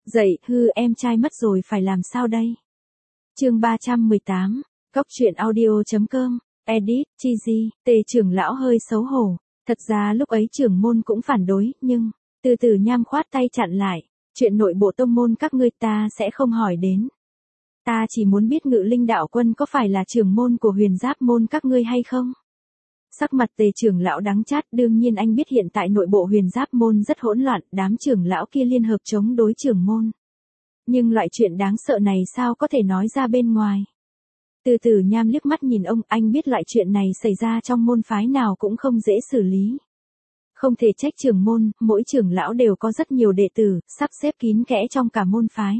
Dậy, em trai mất rồi phải làm sao đây? Chương 318, Góc truyện audio.com, edit, Chizy, Tề trưởng lão hơi xấu hổ, thật ra lúc ấy trưởng môn cũng phản đối, nhưng, từ từ nham khoát tay chặn lại, chuyện nội bộ tông môn các ngươi ta sẽ không hỏi đến. Ta chỉ muốn biết Ngự Linh đạo quân có phải là trưởng môn của Huyền Giáp môn các ngươi hay không? Sắc mặt Tề trưởng lão đắng chát, đương nhiên anh biết hiện tại nội bộ Huyền Giáp môn rất hỗn loạn, đám trưởng lão kia liên hợp chống đối trưởng môn. Nhưng loại chuyện đáng sợ này sao có thể nói ra bên ngoài? Từ từ nham liếc mắt nhìn ông, anh biết loại chuyện này xảy ra trong môn phái nào cũng không dễ xử lý. Không thể trách trưởng môn, mỗi trưởng lão đều có rất nhiều đệ tử, sắp xếp kín kẽ trong cả môn phái.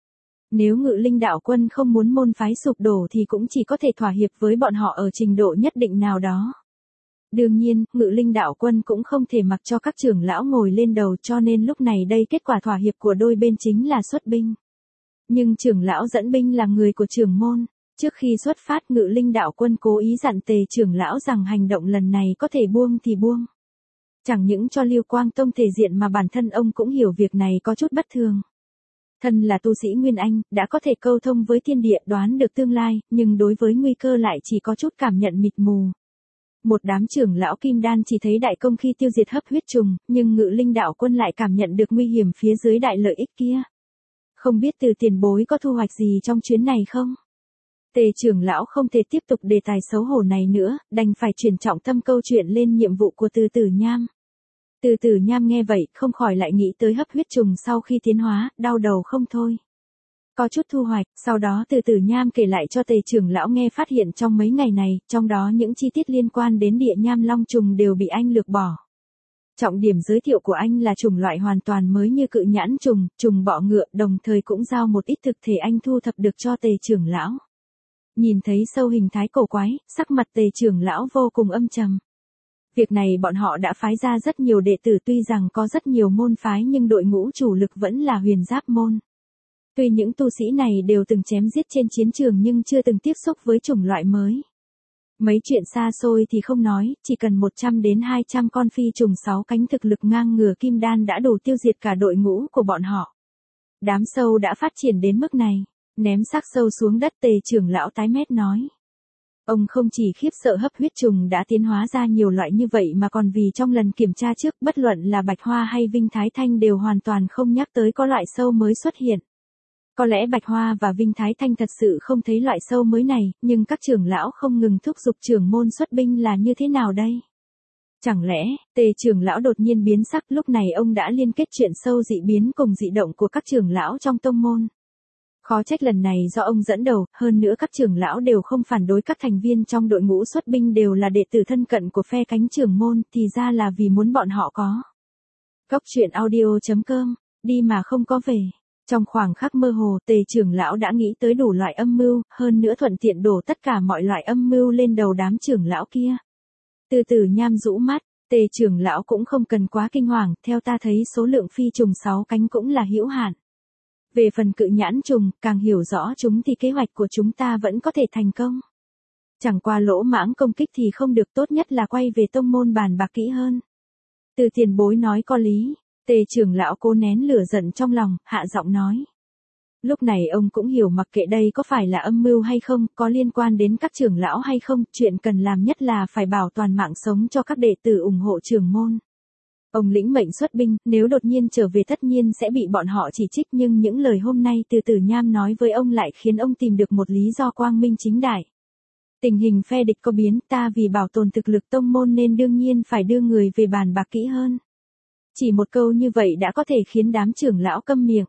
Nếu Ngự Linh đạo quân không muốn môn phái sụp đổ thì cũng chỉ có thể thỏa hiệp với bọn họ ở trình độ nhất định nào đó. Đương nhiên, Ngự Linh đạo quân cũng không thể mặc cho các trưởng lão ngồi lên đầu, cho nên lúc này đây kết quả thỏa hiệp của đôi bên chính là xuất binh. Nhưng trưởng lão dẫn binh là người của trưởng môn. Trước khi xuất phát, Ngự Linh đạo quân cố ý dặn Tề trưởng lão rằng hành động lần này có thể buông thì buông. Chẳng những cho Lưu Quang Tông thể diện mà bản thân ông cũng hiểu việc này có chút bất thường. Thân là tu sĩ Nguyên Anh, đã có thể câu thông với thiên địa, đoán được tương lai, nhưng đối với nguy cơ lại chỉ có chút cảm nhận mịt mù. Một đám trưởng lão kim đan chỉ thấy đại công khi tiêu diệt hấp huyết trùng, nhưng Ngự Linh đạo quân lại cảm nhận được nguy hiểm phía dưới đại lợi ích kia. Không biết từ tiền bối có thu hoạch gì trong chuyến này không? Tề trưởng lão không thể tiếp tục đề tài xấu hổ này nữa, đành phải chuyển trọng tâm câu chuyện lên nhiệm vụ của Từ Tử Nham. Từ Tử Nham nghe vậy, không khỏi lại nghĩ tới hấp huyết trùng sau khi tiến hóa, đau đầu không thôi. Có chút thu hoạch, sau đó Từ Tử Nham kể lại cho Tề trưởng lão nghe phát hiện trong mấy ngày này, trong đó những chi tiết liên quan đến địa nham long trùng đều bị anh lược bỏ. Trọng điểm giới thiệu của anh là chủng loại hoàn toàn mới như cự nhãn trùng, trùng bọ ngựa, đồng thời cũng giao một ít thực thể anh thu thập được cho Tề trưởng lão. Nhìn thấy sâu hình thái cổ quái, sắc mặt Tề trưởng lão vô cùng âm trầm. Việc này bọn họ đã phái ra rất nhiều đệ tử, tuy rằng có rất nhiều môn phái nhưng đội ngũ chủ lực vẫn là Huyền Giáp môn. Tuy những tu sĩ này đều từng chém giết trên chiến trường nhưng chưa từng tiếp xúc với chủng loại mới. Mấy chuyện xa xôi thì không nói, chỉ cần 100 đến 200 con phi trùng 6 cánh thực lực ngang ngửa kim đan đã đủ tiêu diệt cả đội ngũ của bọn họ. Đám sâu đã phát triển đến mức này, ném xác sâu xuống đất. Tề trưởng lão tái mét nói. Ông không chỉ khiếp sợ hấp huyết trùng đã tiến hóa ra nhiều loại như vậy mà còn vì trong lần kiểm tra trước bất luận là Bạch Hoa hay Vinh Thái Thanh đều hoàn toàn không nhắc tới có loại sâu mới xuất hiện. Có lẽ Bạch Hoa và Vinh Thái Thanh thật sự không thấy loại sâu mới này, nhưng các trưởng lão không ngừng thúc giục trưởng môn xuất binh là như thế nào đây? Chẳng lẽ, Tề trưởng lão đột nhiên biến sắc, lúc này ông đã liên kết chuyện sâu dị biến cùng dị động của các trưởng lão trong tông môn. Khó trách lần này do ông dẫn đầu, hơn nữa các trưởng lão đều không phản đối các thành viên trong đội ngũ xuất binh đều là đệ tử thân cận của phe cánh trưởng môn, thì ra là vì muốn bọn họ có. Góc truyện audio.com, đi mà không có về. Trong khoảng khắc mơ hồ, Tề trưởng lão đã nghĩ tới đủ loại âm mưu, hơn nữa thuận tiện đổ tất cả mọi loại âm mưu lên đầu đám trưởng lão kia. Từ từ nham rũ mắt, Tề trưởng lão cũng không cần quá kinh hoàng, theo ta thấy số lượng phi trùng 6 cánh cũng là hữu hạn. Về phần cự nhãn trùng, càng hiểu rõ chúng thì kế hoạch của chúng ta vẫn có thể thành công. Chẳng qua lỗ mãng công kích thì không được, tốt nhất là quay về tông môn bàn bạc kỹ hơn. Từ tiền bối nói có lý. Tề trưởng lão cố nén lửa giận trong lòng, hạ giọng nói. Lúc này ông cũng hiểu mặc kệ đây có phải là âm mưu hay không, có liên quan đến các trưởng lão hay không, chuyện cần làm nhất là phải bảo toàn mạng sống cho các đệ tử ủng hộ trưởng môn. Ông lĩnh mệnh xuất binh, nếu đột nhiên trở về tất nhiên sẽ bị bọn họ chỉ trích, nhưng những lời hôm nay Từ Tử Nham nói với ông lại khiến ông tìm được một lý do quang minh chính đại. Tình hình phe địch có biến, ta vì bảo tồn thực lực tông môn nên đương nhiên phải đưa người về bàn bạc kỹ hơn. Chỉ một câu như vậy đã có thể khiến đám trưởng lão câm miệng.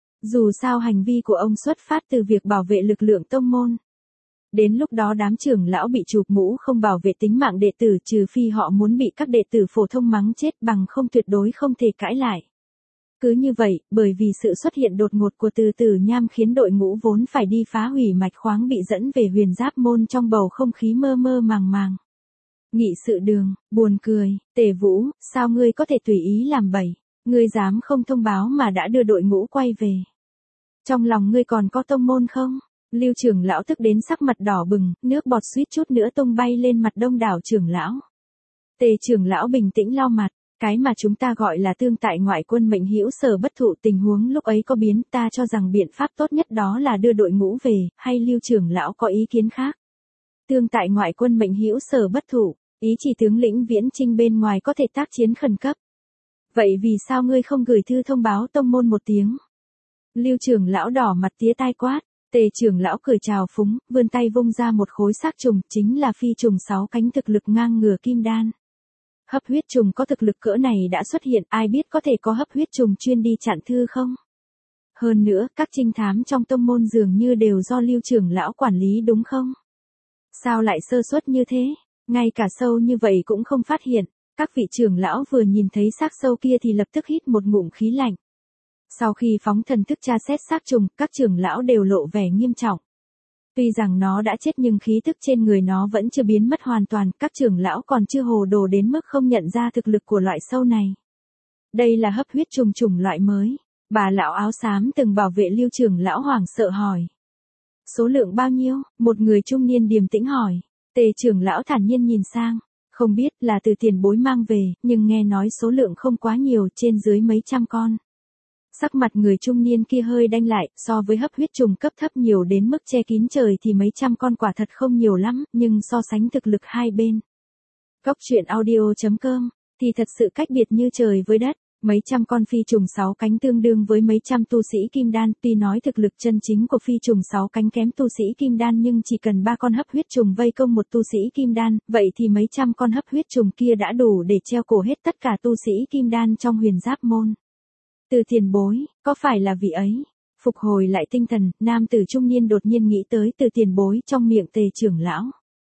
Dù sao hành vi của ông xuất phát từ việc bảo vệ lực lượng tông môn. Đến lúc đó đám trưởng lão bị chụp mũ không bảo vệ tính mạng đệ tử, trừ phi họ muốn bị các đệ tử phổ thông mắng chết, bằng không tuyệt đối không thể cãi lại. Cứ như vậy, bởi vì sự xuất hiện đột ngột của Từ Tử Nham khiến đội ngũ vốn phải đi phá hủy mạch khoáng bị dẫn về Huyền Giáp môn trong bầu không khí mơ mơ màng màng. Nghị sự đường, buồn cười, Tề Vũ, sao ngươi có thể tùy ý làm bậy, ngươi dám không thông báo mà đã đưa đội ngũ quay về. Trong lòng ngươi còn có tông môn không? Lưu trưởng lão tức đến sắc mặt đỏ bừng, nước bọt suýt chút nữa tung bay lên mặt đông đảo trưởng lão. Tề trưởng lão bình tĩnh lau mặt, Cái mà chúng ta gọi là tương tại ngoại quân mệnh hữu sở bất thụ, tình huống lúc ấy có biến, ta cho rằng biện pháp tốt nhất đó là đưa đội ngũ về, hay Lưu trưởng lão có ý kiến khác? Tương tại ngoại quân mệnh hữu sở bất thụ, ý chỉ tướng lĩnh Viễn Chinh bên ngoài có thể tác chiến khẩn cấp. Vậy vì sao ngươi không gửi thư thông báo tông môn một tiếng? Lưu trưởng lão đỏ mặt tía tai quát. Tề trưởng lão cười chào phúng, vươn tay vung ra một khối xác trùng, chính là phi trùng 6 cánh thực lực ngang ngửa kim đan. Hấp huyết trùng có thực lực cỡ này đã xuất hiện, ai biết có thể có hấp huyết trùng chuyên đi chặn thư không? Hơn nữa, các trinh thám trong tông môn dường như đều do Lưu trưởng lão quản lý đúng không? Sao lại sơ suất như thế? Ngay cả sâu như vậy cũng không phát hiện. Các vị trưởng lão vừa nhìn thấy xác sâu kia thì lập tức hít một ngụm khí lạnh. Sau khi phóng thần thức tra xét xác trùng, các trưởng lão đều lộ vẻ nghiêm trọng. Tuy rằng nó đã chết nhưng khí tức trên người nó vẫn chưa biến mất hoàn toàn, các trưởng lão còn chưa hồ đồ đến mức không nhận ra thực lực của loại sâu này. Đây là hấp huyết trùng chủng loại mới. Bà lão áo xám từng bảo vệ Lưu trưởng lão hoảng sợ hỏi. Số lượng bao nhiêu? Một người trung niên điềm tĩnh hỏi. Tề trưởng lão thản nhiên nhìn sang. Không biết là từ tiền bối mang về, nhưng nghe nói số lượng không quá nhiều, trên dưới mấy trăm con. Sắc mặt người trung niên kia hơi đanh lại, so với hấp huyết trùng cấp thấp nhiều đến mức che kín trời thì mấy trăm con quả thật không nhiều lắm, nhưng so sánh thực lực hai bên. Cốc truyện audio.com, thì thật sự cách biệt như trời với đất. Mấy trăm con phi trùng 6 cánh tương đương với mấy trăm tu sĩ kim đan, tuy nói thực lực chân chính của phi trùng 6 cánh kém tu sĩ kim đan nhưng chỉ cần 3 con hấp huyết trùng vây công một tu sĩ kim đan, vậy thì mấy trăm con hấp huyết trùng kia đã đủ để treo cổ hết tất cả tu sĩ kim đan trong Huyền Giáp môn. Từ tiền bối, có phải là vị ấy? Phục hồi lại tinh thần, nam tử trung niên đột nhiên nghĩ tới từ tiền bối trong miệng Tề trưởng lão.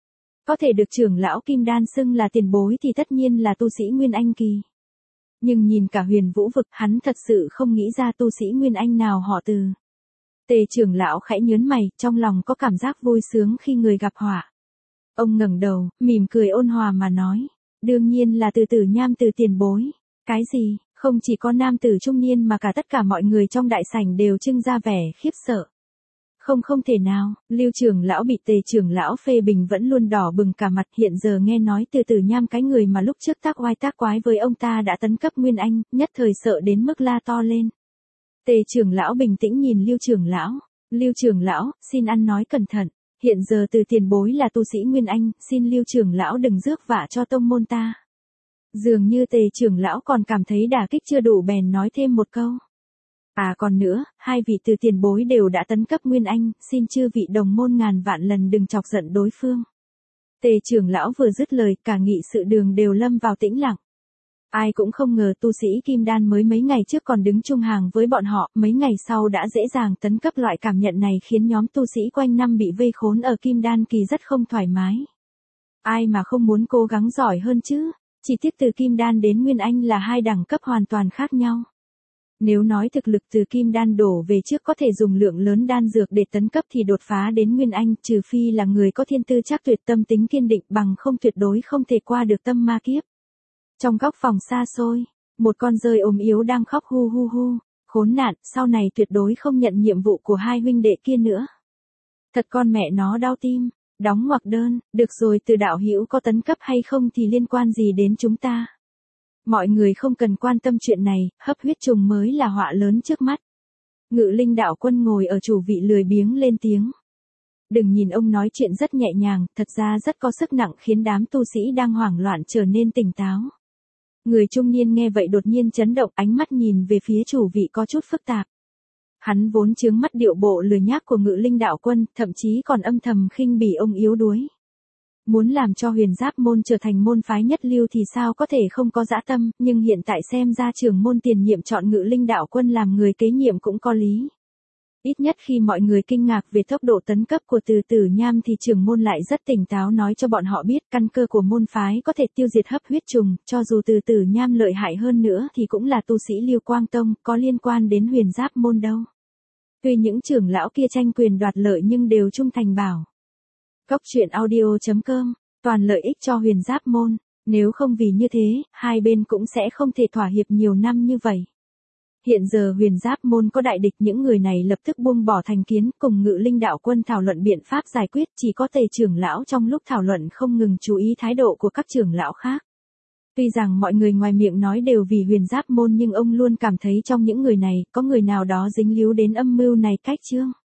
Có thể được trưởng lão kim đan xưng là tiền bối thì tất nhiên là tu sĩ Nguyên Anh kỳ. Nhưng nhìn cả Huyền Vũ vực, hắn thật sự không nghĩ ra tu sĩ Nguyên Anh nào họ Từ. Tề trưởng lão khẽ nhớn mày, trong lòng có cảm giác vui sướng khi người gặp họa. Ông ngẩng đầu, mỉm cười ôn hòa mà nói, đương nhiên là Từ Tử Nham từ tiền bối. Cái gì? Không chỉ có nam tử trung niên mà cả tất cả mọi người trong đại sảnh đều trưng ra vẻ khiếp sợ. Không thể nào, Lưu trưởng lão bị Tề trưởng lão phê bình vẫn luôn đỏ bừng cả mặt, hiện giờ nghe nói Từ Tử Nham cái người mà lúc trước tác oai tác quái với ông ta đã tấn cấp Nguyên Anh, nhất thời sợ đến mức la to lên. Tề trưởng lão bình tĩnh nhìn Lưu trưởng lão. Lưu trưởng lão, xin ăn nói cẩn thận, hiện giờ Từ tiền bối là tu sĩ Nguyên Anh, xin Lưu trưởng lão đừng rước vạ cho tông môn ta. Dường như Tề trưởng lão còn cảm thấy đả kích chưa đủ bèn nói thêm một câu. À còn nữa, hai vị Từ tiền bối đều đã tấn cấp Nguyên Anh, xin chư vị đồng môn ngàn vạn lần đừng chọc giận đối phương. Tề trưởng lão vừa dứt lời, cả nghị sự đường đều lâm vào tĩnh lặng. Ai cũng không ngờ tu sĩ Kim Đan mới mấy ngày trước còn đứng chung hàng với bọn họ, mấy ngày sau đã dễ dàng tấn cấp, loại cảm nhận này khiến nhóm tu sĩ quanh năm bị vây khốn ở Kim Đan kỳ rất không thoải mái. Ai mà không muốn cố gắng giỏi hơn chứ? Chỉ tiếc từ Kim Đan đến Nguyên Anh là hai đẳng cấp hoàn toàn khác nhau. Nếu nói thực lực từ Kim Đan đổ về trước có thể dùng lượng lớn đan dược để tấn cấp thì đột phá đến Nguyên Anh, trừ phi là người có thiên tư chắc tuyệt, tâm tính kiên định, bằng không tuyệt đối không thể qua được tâm ma kiếp. Trong góc phòng xa xôi, một con dơi ốm yếu đang khóc hu hu hu, khốn nạn, sau này tuyệt đối không nhận nhiệm vụ của hai huynh đệ kia nữa. Thật con mẹ nó đau tim. Đóng ngoặc đơn, được rồi, Từ đạo hữu có tấn cấp hay không thì liên quan gì đến chúng ta. Mọi người không cần quan tâm chuyện này, hấp huyết trùng mới là họa lớn trước mắt. Ngự Linh đạo quân ngồi ở chủ vị lười biếng lên tiếng. Đừng nhìn ông nói chuyện rất nhẹ nhàng, thật ra rất có sức nặng khiến đám tu sĩ đang hoảng loạn trở nên tỉnh táo. Người trung niên nghe vậy đột nhiên chấn động, ánh mắt nhìn về phía chủ vị có chút phức tạp. Hắn vốn chướng mắt điệu bộ lười nhác của Ngự Linh đạo quân, thậm chí còn âm thầm khinh bỉ ông yếu đuối. Muốn làm cho Huyền Giáp môn trở thành môn phái nhất lưu thì sao có thể không có dã tâm, nhưng hiện tại xem ra trưởng môn tiền nhiệm chọn Ngự Linh đạo quân làm người kế nhiệm cũng có lý. Ít nhất khi mọi người kinh ngạc về tốc độ tấn cấp của Từ Tử Nham thì trưởng môn lại rất tỉnh táo nói cho bọn họ biết căn cơ của môn phái có thể tiêu diệt hấp huyết trùng, cho dù Từ Tử Nham lợi hại hơn nữa thì cũng là tu sĩ Lưu Quang Tông, có liên quan đến Huyền Giáp môn đâu. Tuy những trưởng lão kia tranh quyền đoạt lợi nhưng đều trung thành bảo. Cốc truyện audio.com, toàn lợi ích cho Huyền Giáp môn, nếu không vì như thế, hai bên cũng sẽ không thể thỏa hiệp nhiều năm như vậy. Hiện giờ Huyền Giáp môn có đại địch, những người này lập tức buông bỏ thành kiến, cùng Ngự Linh đạo quân thảo luận biện pháp giải quyết, chỉ có Tề trưởng lão trong lúc thảo luận không ngừng chú ý thái độ của các trưởng lão khác. Tuy rằng mọi người ngoài miệng nói đều vì Huyền Giáp môn nhưng ông luôn cảm thấy trong những người này có người nào đó dính líu đến âm mưu này cách Trương.